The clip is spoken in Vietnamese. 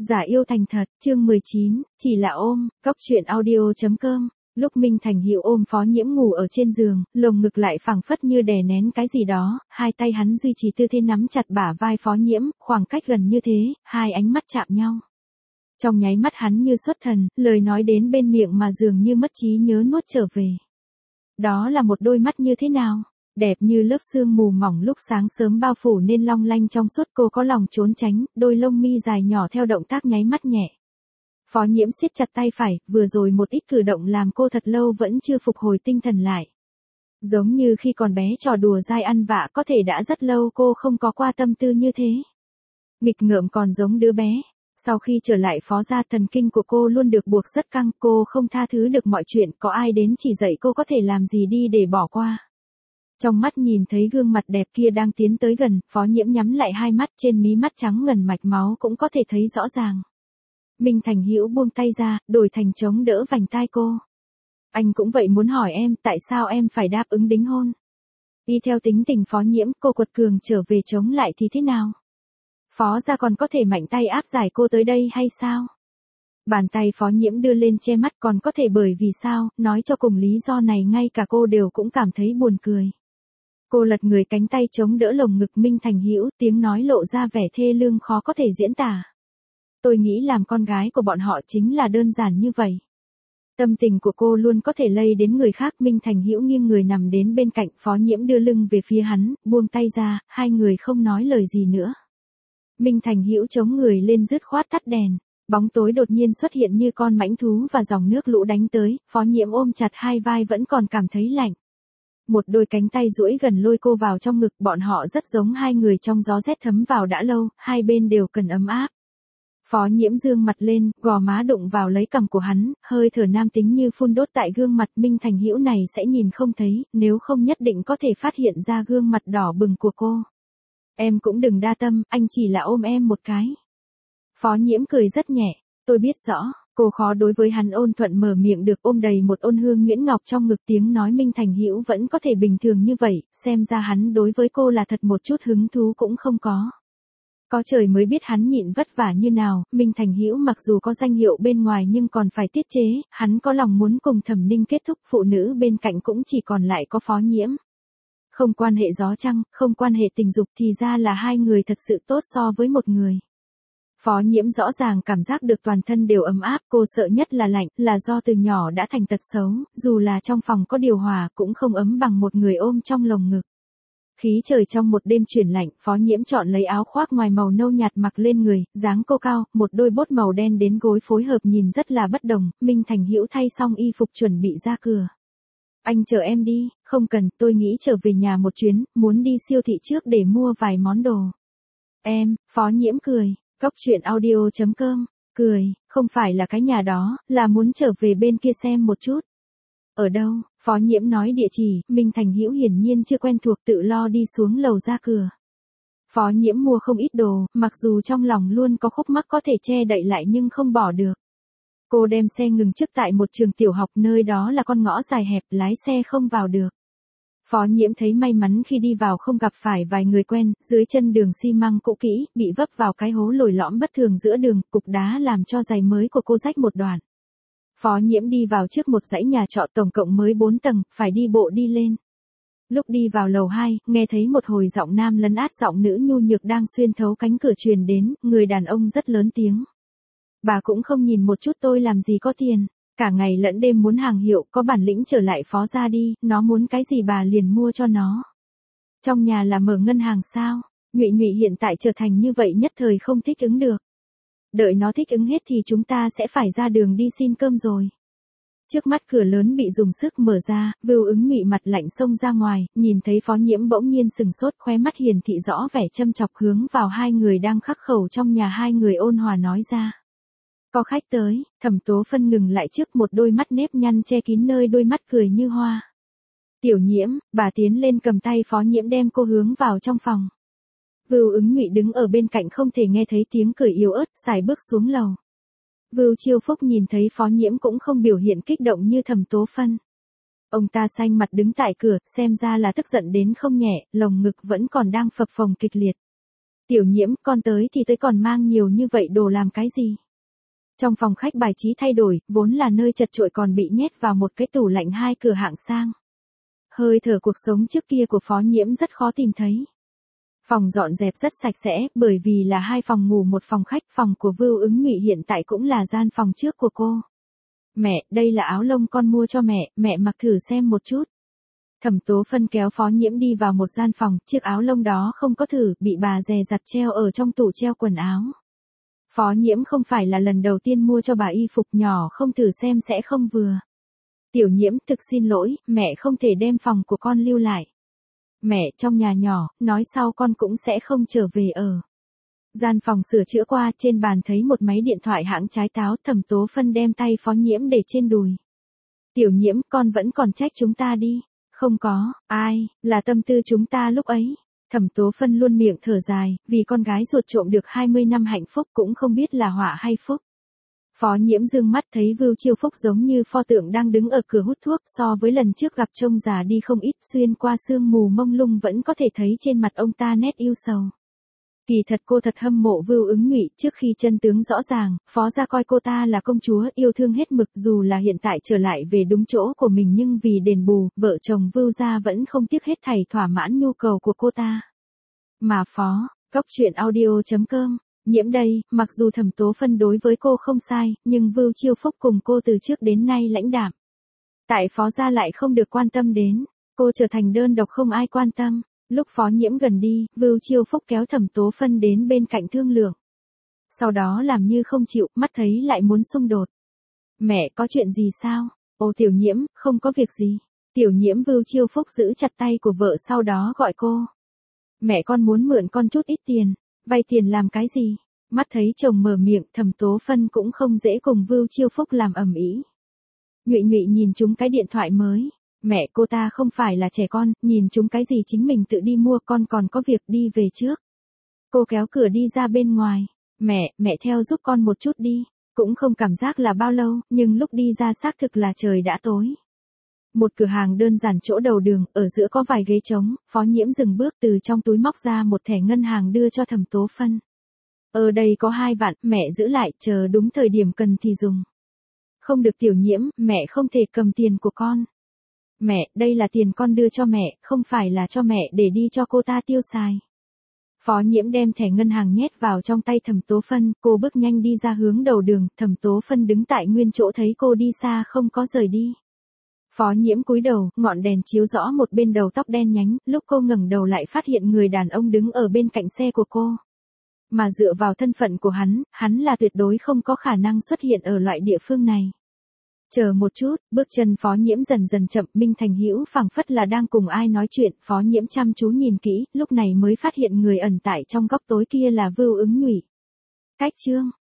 Giả yêu thành thật, chương 19, chỉ là ôm, cóc truyện audio.com. Lúc Minh Thành Hữu ôm Phó Nhiễm ngủ ở trên giường, lồng ngực lại phảng phất như đè nén cái gì đó, hai tay hắn duy trì tư thế nắm chặt bả vai Phó Nhiễm, khoảng cách gần như thế, hai ánh mắt chạm nhau. Trong nháy mắt hắn như xuất thần, lời nói đến bên miệng mà dường như mất trí nhớ nuốt trở về. Đó là một đôi mắt như thế nào? Đẹp như lớp sương mù mỏng lúc sáng sớm bao phủ nên long lanh trong suốt, cô có lòng trốn tránh, đôi lông mi dài nhỏ theo động tác nháy mắt nhẹ. Phó Nhiễm siết chặt tay phải, vừa rồi một ít cử động làm cô thật lâu vẫn chưa phục hồi tinh thần lại. Giống như khi còn bé trò đùa dai ăn vạ, có thể đã rất lâu cô không có qua tâm tư như thế. Nghịch ngợm còn giống đứa bé. Sau khi trở lại Phó gia, thần kinh của cô luôn được buộc rất căng, cô không tha thứ được mọi chuyện, có ai đến chỉ dạy cô có thể làm gì đi để bỏ qua. Trong mắt nhìn thấy gương mặt đẹp kia đang tiến tới gần, Phó Nhiễm nhắm lại hai mắt, trên mí mắt trắng ngần mạch máu cũng có thể thấy rõ ràng. Minh Thành Hữu buông tay ra, đổi thành chống đỡ vành tai cô. Anh cũng vậy, muốn hỏi em, tại sao em phải đáp ứng đính hôn? Y theo tính tình Phó Nhiễm, cô quật cường trở về chống lại thì thế nào? Phó gia còn có thể mạnh tay áp giải cô tới đây hay sao? Bàn tay Phó Nhiễm đưa lên che mắt, còn có thể bởi vì sao, nói cho cùng lý do này ngay cả cô đều cũng cảm thấy buồn cười. Cô lật người, cánh tay chống đỡ lồng ngực Minh Thành Hữu, tiếng nói lộ ra vẻ thê lương khó có thể diễn tả. Tôi nghĩ làm con gái của bọn họ chính là đơn giản như vậy. Tâm tình của cô luôn có thể lây đến người khác. Minh Thành Hữu nghiêng người nằm đến bên cạnh, Phó Nhiễm đưa lưng về phía hắn, buông tay ra, hai người không nói lời gì nữa. Minh Thành Hữu chống người lên dứt khoát tắt đèn. Bóng tối đột nhiên xuất hiện như con mãnh thú và dòng nước lũ đánh tới, Phó Nhiễm ôm chặt hai vai vẫn còn cảm thấy lạnh. Một đôi cánh tay duỗi gần lôi cô vào trong ngực, bọn họ rất giống hai người trong gió rét thấm vào đã lâu, hai bên đều cần ấm áp. Phó Nhiễm dương mặt lên, gò má đụng vào lấy cằm của hắn, hơi thở nam tính như phun đốt tại gương mặt. Minh Thành Hữu này sẽ nhìn không thấy, nếu không nhất định có thể phát hiện ra gương mặt đỏ bừng của cô. Em cũng đừng đa tâm, anh chỉ là ôm em một cái. Phó Nhiễm cười rất nhẹ, tôi biết rõ. Cô khó đối với hắn, ôn thuận mở miệng được, ôm đầy một ôn hương nhuyễn ngọc trong ngực. Tiếng nói Minh Thành Hữu vẫn có thể bình thường như vậy, xem ra hắn đối với cô là thật một chút hứng thú cũng không có. Có trời mới biết hắn nhịn vất vả như nào. Minh Thành Hữu mặc dù có danh hiệu bên ngoài nhưng còn phải tiết chế, hắn có lòng muốn cùng Thẩm Ninh kết thúc, phụ nữ bên cạnh cũng chỉ còn lại có Phó Nhiễm. Không quan hệ gió trăng, không quan hệ tình dục, thì ra là hai người thật sự tốt so với một người. Phó Nhiễm rõ ràng cảm giác được toàn thân đều ấm áp, cô sợ nhất là lạnh, là do từ nhỏ đã thành tật xấu, dù là trong phòng có điều hòa cũng không ấm bằng một người ôm trong lồng ngực. Khí trời trong một đêm chuyển lạnh, Phó Nhiễm chọn lấy áo khoác ngoài màu nâu nhạt mặc lên người, dáng cô cao, một đôi bốt màu đen đến gối phối hợp nhìn rất là bất đồng. Minh Thành Hữu thay xong y phục chuẩn bị ra cửa. Anh chờ em đi, không cần, tôi nghĩ trở về nhà một chuyến, muốn đi siêu thị trước để mua vài món đồ. Em, Phó Nhiễm cười. Cóc truyện audio.com, cười, không phải là cái nhà đó, là muốn trở về bên kia xem một chút. Ở đâu? Phó Nhiễm nói địa chỉ. Minh Thành Hữu hiển nhiên chưa quen thuộc, tự lo đi xuống lầu ra cửa. Phó Nhiễm mua không ít đồ, mặc dù trong lòng luôn có khúc mắc có thể che đậy lại nhưng không bỏ được. Cô đem xe ngừng trước tại một trường tiểu học, nơi đó là con ngõ dài hẹp, lái xe không vào được. Phó Nhiễm thấy may mắn khi đi vào không gặp phải vài người quen, dưới chân đường xi măng cũ kỹ, bị vấp vào cái hố lồi lõm bất thường giữa đường, cục đá làm cho giày mới của cô rách một đoạn. Phó Nhiễm đi vào trước một dãy nhà trọ tổng cộng mới 4 tầng, phải đi bộ đi lên. Lúc đi vào lầu 2, nghe thấy một hồi giọng nam lấn át giọng nữ nhu nhược đang xuyên thấu cánh cửa truyền đến, người đàn ông rất lớn tiếng. Bà cũng không nhìn một chút tôi làm gì có tiền. Cả ngày lẫn đêm muốn hàng hiệu, có bản lĩnh trở lại Phó gia đi, nó muốn cái gì bà liền mua cho nó. Trong nhà là mở ngân hàng sao? Nhụy Nhụy hiện tại trở thành như vậy nhất thời không thích ứng được. Đợi nó thích ứng hết thì chúng ta sẽ phải ra đường đi xin cơm rồi. Trước mắt cửa lớn bị dùng sức mở ra, Vưu Ứng Nhụy mặt lạnh xông ra ngoài, nhìn thấy Phó Nhiễm bỗng nhiên sừng sốt, khóe mắt hiển thị rõ vẻ châm chọc hướng vào hai người đang khắc khẩu trong nhà. Hai người ôn hòa nói ra. Có khách tới. Thẩm Tố Phân ngừng lại trước một đôi mắt nếp nhăn che kín nơi đôi mắt, cười như hoa. Tiểu Nhiễm, bà tiến lên cầm tay Phó Nhiễm đem cô hướng vào trong phòng. Vưu Ứng Nhụy đứng ở bên cạnh không thể nghe thấy tiếng cười yếu ớt, sải bước xuống lầu. Vưu Chiêu Phúc nhìn thấy Phó Nhiễm cũng không biểu hiện kích động như Thẩm Tố Phân. Ông ta xanh mặt đứng tại cửa, xem ra là tức giận đến không nhẹ, lồng ngực vẫn còn đang phập phồng kịch liệt. Tiểu Nhiễm, con tới thì tới còn mang nhiều như vậy đồ làm cái gì? Trong phòng khách bài trí thay đổi, vốn là nơi chật chội còn bị nhét vào một cái tủ lạnh 2 cửa hạng sang. Hơi thở cuộc sống trước kia của Phó Nhiễm rất khó tìm thấy. Phòng dọn dẹp rất sạch sẽ, bởi vì là 2 phòng ngủ một phòng khách, phòng của Vưu Ứng Nhụy hiện tại cũng là gian phòng trước của cô. Mẹ, đây là áo lông con mua cho mẹ mặc thử xem một chút. Thẩm Tố Phân kéo Phó Nhiễm đi vào một gian phòng, chiếc áo lông đó không có thử, bị bà dè dặt treo ở trong tủ treo quần áo. Phó Nhiễm không phải là lần đầu tiên mua cho bà y phục nhỏ, không thử xem sẽ không vừa. Tiểu Nhiễm, thực xin lỗi, mẹ không thể đem phòng của con lưu lại. Mẹ, trong nhà nhỏ, nói sau con cũng sẽ không trở về ở. Gian phòng sửa chữa qua, trên bàn thấy một máy điện thoại hãng trái táo, Thẩm Tố Phân đem tay Phó Nhiễm để trên đùi. Tiểu Nhiễm, con vẫn còn trách chúng ta đi. Không có, ai, là tâm tư chúng ta lúc ấy. Thẩm Tố Phân luôn miệng thở dài, vì con gái ruột trộm được 20 năm hạnh phúc cũng không biết là họa hay phúc. Phó Nhiễm dương mắt thấy Vưu Chiêu Phúc giống như pho tượng đang đứng ở cửa hút thuốc, so với lần trước gặp trông già đi không ít, xuyên qua sương mù mông lung vẫn có thể thấy trên mặt ông ta nét yêu sầu. Kỳ thật cô thật hâm mộ Vưu Ứng Nhụy, trước khi chân tướng rõ ràng, Phó gia coi cô ta là công chúa, yêu thương hết mực, dù là hiện tại trở lại về đúng chỗ của mình nhưng vì đền bù, vợ chồng Vưu gia vẫn không tiếc hết thảy thỏa mãn nhu cầu của cô ta. Mà Phó, Cốc Truyện Audio.com, Nhiễm đây, mặc dù Thẩm Tố Phân đối với cô không sai, nhưng Vưu Chiêu Phúc cùng cô từ trước đến nay lãnh đạm. Tại Phó gia lại không được quan tâm đến, cô trở thành đơn độc không ai quan tâm. Lúc Phó Nhiễm gần đi, Vưu Chiêu Phúc kéo Thẩm Tố Phân đến bên cạnh thương lượng. Sau đó làm như không chịu, mắt thấy lại muốn xung đột. Mẹ, có chuyện gì sao? Ô Tiểu Nhiễm, không có việc gì. Tiểu Nhiễm, Vưu Chiêu Phúc giữ chặt tay của vợ sau đó gọi cô. Mẹ con muốn mượn con chút ít tiền. Vay tiền làm cái gì? Mắt thấy chồng mở miệng, Thẩm Tố Phân cũng không dễ cùng Vưu Chiêu Phúc làm ầm ĩ. Nhụy Nhụy nhìn chúng cái điện thoại mới. Mẹ, cô ta không phải là trẻ con, nhìn chúng cái gì chính mình tự đi mua, con còn có việc đi về trước. Cô kéo cửa đi ra bên ngoài. Mẹ theo giúp con một chút đi. Cũng không cảm giác là bao lâu, nhưng lúc đi ra xác thực là trời đã tối. Một cửa hàng đơn giản chỗ đầu đường, ở giữa có vài ghế trống, Phó Nhiễm dừng bước từ trong túi móc ra một thẻ ngân hàng đưa cho Thẩm Tố Phân. Ở đây có 2 vạn, mẹ giữ lại, chờ đúng thời điểm cần thì dùng. Không được Tiểu Nhiễm, mẹ không thể cầm tiền của con. Mẹ, đây là tiền con đưa cho mẹ, không phải là cho mẹ để đi cho cô ta tiêu xài. Phó Nhiễm đem thẻ ngân hàng nhét vào trong tay Thẩm Tố Phân, cô bước nhanh đi ra hướng đầu đường, Thẩm Tố Phân đứng tại nguyên chỗ thấy cô đi xa không có rời đi. Phó Nhiễm cúi đầu, ngọn đèn chiếu rõ một bên đầu tóc đen nhánh, lúc cô ngẩng đầu lại phát hiện người đàn ông đứng ở bên cạnh xe của cô. Mà dựa vào thân phận của hắn là tuyệt đối không có khả năng xuất hiện ở loại địa phương này. Chờ một chút, bước chân Phó Nhiễm dần dần chậm, Minh Thành Hữu phảng phất là đang cùng ai nói chuyện, Phó Nhiễm chăm chú nhìn kỹ, lúc này mới phát hiện người ẩn tại trong góc tối kia là Vưu Ứng Nhụy. Cách chương